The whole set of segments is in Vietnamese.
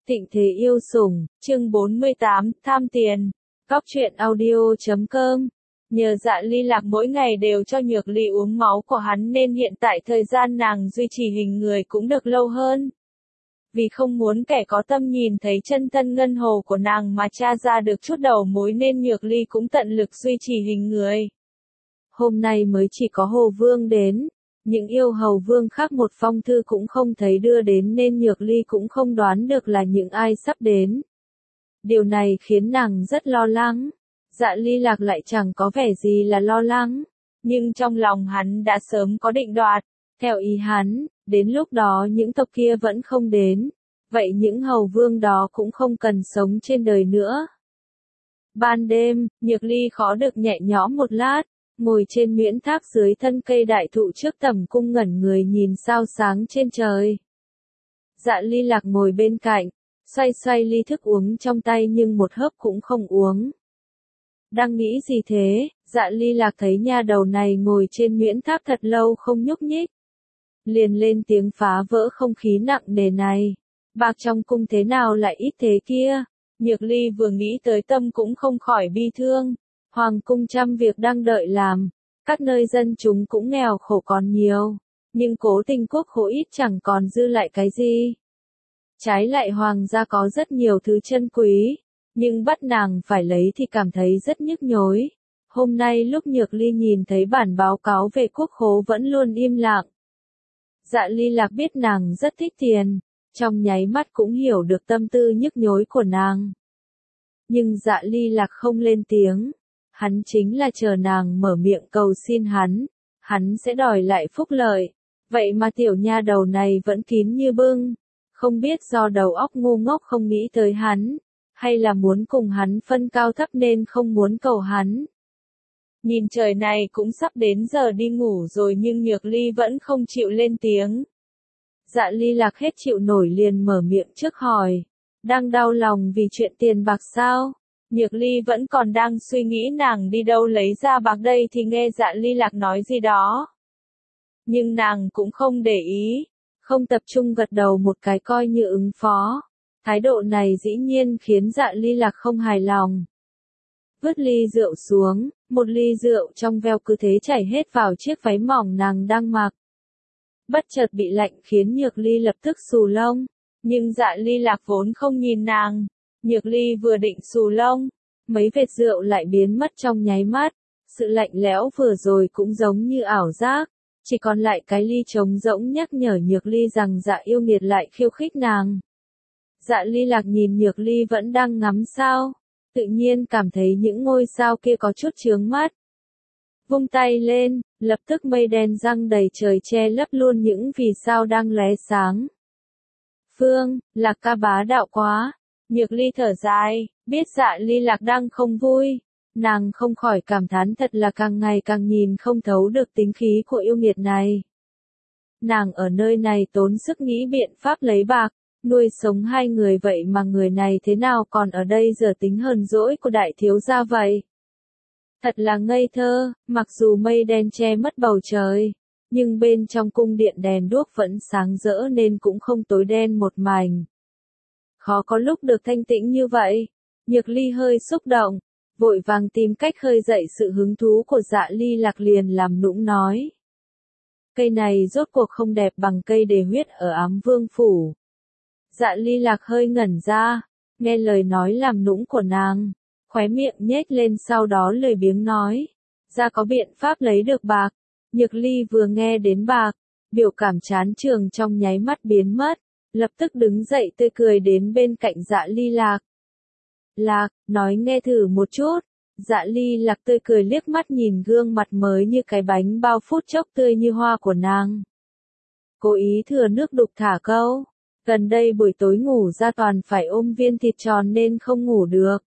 Thịnh thế yêu sủng, chương 48, tham tiền. Góc truyện audio.com. Nhờ Dạ Ly Lạc mỗi ngày đều cho Nhược Ly uống máu của hắn nên hiện tại thời gian nàng duy trì hình người cũng được lâu hơn. Vì không muốn kẻ có tâm nhìn thấy chân thân ngân hồ của nàng mà tra ra được chút đầu mối nên Nhược Ly cũng tận lực duy trì hình người. Hôm nay mới chỉ có Hồ Vương đến. Những yêu hầu vương khác một phong thư cũng không thấy đưa đến nên Nhược Ly cũng không đoán được là những ai sắp đến. Điều này khiến nàng rất lo lắng. Dạ Ly Lạc lại chẳng có vẻ gì là lo lắng, nhưng trong lòng hắn đã sớm có định đoạt. Theo ý hắn, đến lúc đó những tộc kia vẫn không đến, vậy những hầu vương đó cũng không cần sống trên đời nữa. Ban đêm, Nhược Ly khó được nhẹ nhõm một lát. Ngồi trên miễn tháp dưới thân cây đại thụ trước tầm cung ngẩn người nhìn sao sáng trên trời. Dạ Ly Lạc ngồi bên cạnh, xoay xoay ly thức uống trong tay nhưng một hớp cũng không uống. Đang nghĩ gì thế? Dạ Ly Lạc thấy nha đầu này ngồi trên miễn tháp thật lâu không nhúc nhích. Liền lên tiếng phá vỡ không khí nặng nề này. Bạc trong cung thế nào lại ít thế kia? Nhược Ly vừa nghĩ tới tâm cũng không khỏi bi thương. Hoàng cung trăm việc đang đợi làm, các nơi dân chúng cũng nghèo khổ còn nhiều, nhưng Cố Tình quốc khổ ít chẳng còn dư lại cái gì. Trái lại hoàng gia có rất nhiều thứ chân quý, nhưng bắt nàng phải lấy thì cảm thấy rất nhức nhối. Hôm nay lúc Nhược Ly nhìn thấy bản báo cáo về quốc khố vẫn luôn im lặng. Dạ Ly Lạc biết nàng rất thích tiền, trong nháy mắt cũng hiểu được tâm tư nhức nhối của nàng. Nhưng Dạ Ly Lạc không lên tiếng. Hắn chính là chờ nàng mở miệng cầu xin hắn sẽ đòi lại phúc lợi. Vậy mà tiểu nha đầu này vẫn kín như bưng. Không biết do đầu óc ngu ngốc không nghĩ tới hắn, hay là muốn cùng hắn phân cao thấp nên không muốn cầu hắn. Nhìn trời này cũng sắp đến giờ đi ngủ rồi nhưng Nhược Ly vẫn không chịu lên tiếng. Dạ Ly Lạc hết chịu nổi liền mở miệng trước hỏi. Đang đau lòng vì chuyện tiền bạc sao? Nhược Ly vẫn còn đang suy nghĩ nàng đi đâu lấy ra bạc đây thì nghe Dạ Ly Lạc nói gì đó. Nhưng nàng cũng không để ý, không tập trung gật đầu một cái coi như ứng phó. Thái độ này dĩ nhiên khiến Dạ Ly Lạc không hài lòng. Vứt ly rượu xuống, một ly rượu trong veo cứ thế chảy hết vào chiếc váy mỏng nàng đang mặc. Bất chợt bị lạnh khiến Nhược Ly lập tức xù lông, nhưng Dạ Ly Lạc vốn không nhìn nàng. Nhược Ly vừa định xù lông, mấy vệt rượu lại biến mất trong nháy mắt, sự lạnh lẽo vừa rồi cũng giống như ảo giác, chỉ còn lại cái ly trống rỗng nhắc nhở Nhược Ly rằng Dạ Yêu Nghiệt lại khiêu khích nàng. Dạ Ly Lạc nhìn Nhược Ly vẫn đang ngắm sao, tự nhiên cảm thấy những ngôi sao kia có chút chướng mắt. Vung tay lên, lập tức mây đen giăng đầy trời che lấp luôn những vì sao đang lóe sáng. Phương, Lạc ca bá đạo quá. Nhược Ly thở dài, biết Dạ Ly Lạc đang không vui, nàng không khỏi cảm thán thật là càng ngày càng nhìn không thấu được tính khí của yêu nghiệt này. Nàng ở nơi này tốn sức nghĩ biện pháp lấy bạc, nuôi sống hai người vậy mà người này thế nào còn ở đây giờ tính hờn dỗi của đại thiếu gia vậy. Thật là ngây thơ, mặc dù mây đen che mất bầu trời, nhưng bên trong cung điện đèn đuốc vẫn sáng rỡ nên cũng không tối đen một mảnh. Khó có lúc được thanh tĩnh như vậy. Nhược Ly hơi xúc động, vội vàng tìm cách khơi dậy sự hứng thú của Dạ Ly Lạc liền làm nũng nói. Cây này rốt cuộc không đẹp bằng cây đề huyết ở Ám Vương Phủ. Dạ Ly Lạc hơi ngẩn ra, nghe lời nói làm nũng của nàng, khóe miệng nhếch lên sau đó lười biếng nói. Ra có biện pháp lấy được bạc. Nhược Ly vừa nghe đến bạc, biểu cảm chán trường trong nháy mắt biến mất. Lập tức đứng dậy tươi cười đến bên cạnh Dạ Ly Lạc. Lạc, nói nghe thử một chút. Dạ Ly Lạc tươi cười liếc mắt nhìn gương mặt mới như cái bánh bao phút chốc tươi như hoa của nàng. Cố ý thừa nước đục thả câu. Gần đây buổi tối ngủ ra toàn phải ôm viên thịt tròn nên không ngủ được.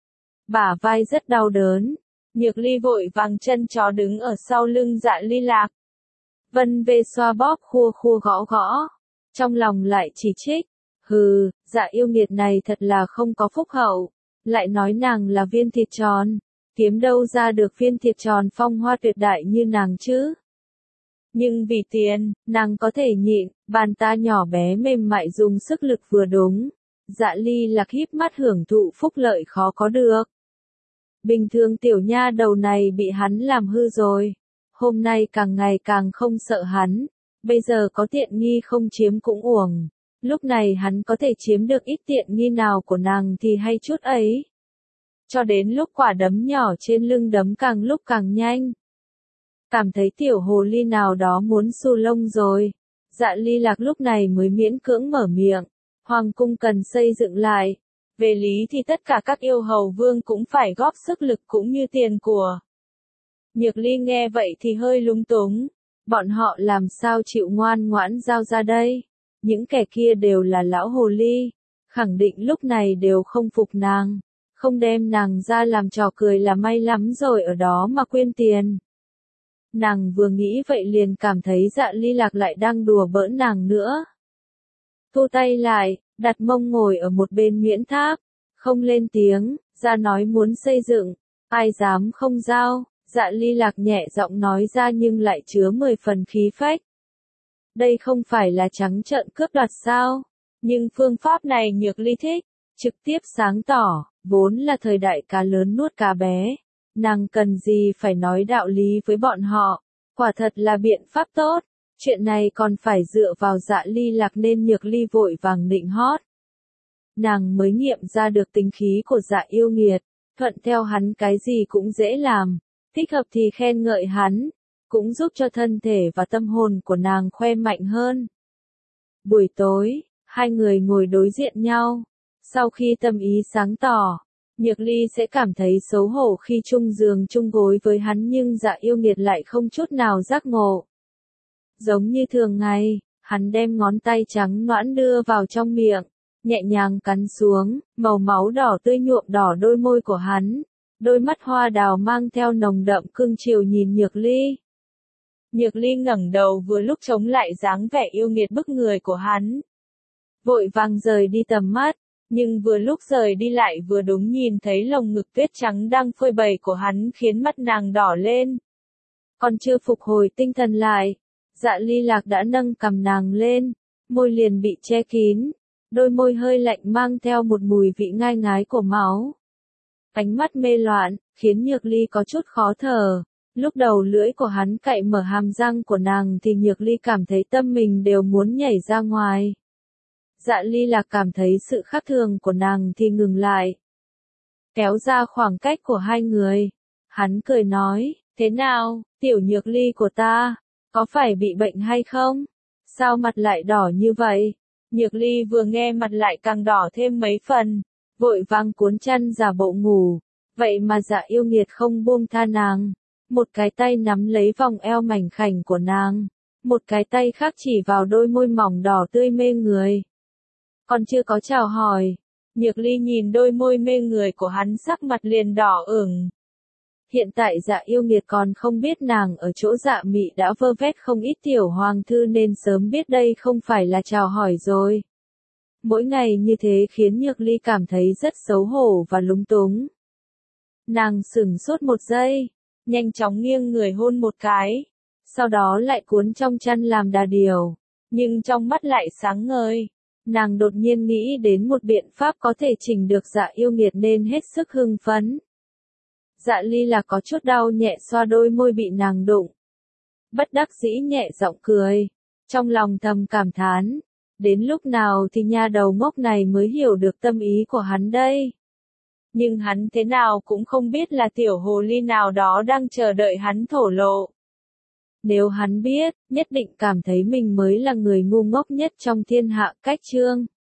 Bả vai rất đau đớn. Nhược Ly vội vàng chân chó đứng ở sau lưng Dạ Ly Lạc. Vân về xoa bóp khua khua gõ gõ. Trong lòng lại chỉ trích, hừ, Dạ Yêu Nghiệt này thật là không có phúc hậu, lại nói nàng là viên thịt tròn, kiếm đâu ra được viên thịt tròn phong hoa tuyệt đại như nàng chứ. Nhưng vì tiền, nàng có thể nhịn, bàn ta nhỏ bé mềm mại dùng sức lực vừa đúng, Dạ Ly Lạc híp mắt hưởng thụ phúc lợi khó có được. Bình thường tiểu nha đầu này bị hắn làm hư rồi. Hôm nay càng ngày càng không sợ hắn. Bây giờ có tiện nghi không chiếm cũng uổng. Lúc này hắn có thể chiếm được ít tiện nghi nào của nàng thì hay chút ấy. Cho đến lúc quả đấm nhỏ trên lưng đấm càng lúc càng nhanh. Cảm thấy tiểu hồ ly nào đó muốn xù lông rồi. Dạ Ly Lạc lúc này mới miễn cưỡng mở miệng. Hoàng cung cần xây dựng lại. Về lý thì tất cả các yêu hầu vương cũng phải góp sức lực cũng như tiền của. Nhược Ly nghe vậy thì hơi lúng túng. Bọn họ làm sao chịu ngoan ngoãn giao ra đây? Những kẻ kia đều là lão hồ ly. Khẳng định lúc này đều không phục nàng. Không đem nàng ra làm trò cười là may lắm rồi ở đó mà quên tiền. Nàng vừa nghĩ vậy liền cảm thấy Dạ Ly Lạc lại đang đùa bỡn nàng nữa. Thu tay lại, đặt mông ngồi ở một bên miễn tháp, không lên tiếng, ra nói muốn xây dựng, ai dám không giao. Dạ Ly Lạc nhẹ giọng nói ra nhưng lại chứa 10 phần khí phách. Đây không phải là trắng trợn cướp đoạt sao? Nhưng phương pháp này Nhược Ly thích, trực tiếp sáng tỏ, vốn là thời đại cá lớn nuốt cá bé. Nàng cần gì phải nói đạo lý với bọn họ, quả thật là biện pháp tốt. Chuyện này còn phải dựa vào Dạ Ly Lạc nên Nhược Ly vội vàng nịnh hót. Nàng mới nghiệm ra được tính khí của Dạ Yêu Nghiệt, thuận theo hắn cái gì cũng dễ làm. Thích hợp thì khen ngợi hắn, cũng giúp cho thân thể và tâm hồn của nàng khoe mạnh hơn. Buổi tối, hai người ngồi đối diện nhau. Sau khi tâm ý sáng tỏ, Nhược Ly sẽ cảm thấy xấu hổ khi chung giường chung gối với hắn nhưng Dạ Yêu Nghiệt lại không chút nào giác ngộ. Giống như thường ngày, hắn đem ngón tay trắng nõn đưa vào trong miệng, nhẹ nhàng cắn xuống, màu máu đỏ tươi nhuộm đỏ đôi môi của hắn. Đôi mắt hoa đào mang theo nồng đậm cưng chiều nhìn Nhược Ly. Nhược Ly ngẩng đầu vừa lúc chống lại dáng vẻ yêu nghiệt bức người của hắn. Vội vàng rời đi tầm mắt, nhưng vừa lúc rời đi lại vừa đúng nhìn thấy lồng ngực tuyết trắng đang phơi bày của hắn khiến mắt nàng đỏ lên. Còn chưa phục hồi tinh thần lại, Dạ Ly Lạc đã nâng cằm nàng lên, môi liền bị che kín, đôi môi hơi lạnh mang theo một mùi vị ngai ngái của máu. Ánh mắt mê loạn, khiến Nhược Ly có chút khó thở. Lúc đầu lưỡi của hắn cạy mở hàm răng của nàng thì Nhược Ly cảm thấy tâm mình đều muốn nhảy ra ngoài. Dạ Ly Lạc cảm thấy sự khác thường của nàng thì ngừng lại. Kéo ra khoảng cách của hai người. Hắn cười nói, thế nào, tiểu Nhược Ly của ta, có phải bị bệnh hay không? Sao mặt lại đỏ như vậy? Nhược Ly vừa nghe mặt lại càng đỏ thêm mấy phần. Vội vàng cuốn chăn giả bộ ngủ, vậy mà Dạ Yêu Nghiệt không buông tha nàng. Một cái tay nắm lấy vòng eo mảnh khảnh của nàng, một cái tay khác chỉ vào đôi môi mỏng đỏ tươi mê người. Còn chưa có chào hỏi, Nhược Ly nhìn đôi môi mê người của hắn sắc mặt liền đỏ ửng. Hiện tại Dạ Yêu Nghiệt còn không biết nàng ở chỗ Dạ Mị đã vơ vét không ít tiểu hoàng thư nên sớm biết đây không phải là chào hỏi rồi. Mỗi ngày như thế khiến Nhược Ly cảm thấy rất xấu hổ và lúng túng. Nàng sửng sốt một giây, nhanh chóng nghiêng người hôn một cái, sau đó lại cuốn trong chăn làm đà điểu, nhưng trong mắt lại sáng ngời. Nàng đột nhiên nghĩ đến một biện pháp có thể chỉnh được Dạ Yêu Nghiệt nên hết sức hưng phấn. Dạ Ly là có chút đau nhẹ xoa đôi môi bị nàng đụng. Bất đắc dĩ nhẹ giọng cười, trong lòng thầm cảm thán. Đến lúc nào thì nha đầu ngốc này mới hiểu được tâm ý của hắn đây. Nhưng hắn thế nào cũng không biết là tiểu hồ ly nào đó đang chờ đợi hắn thổ lộ. Nếu hắn biết, nhất định cảm thấy mình mới là người ngu ngốc nhất trong thiên hạ. Cách chương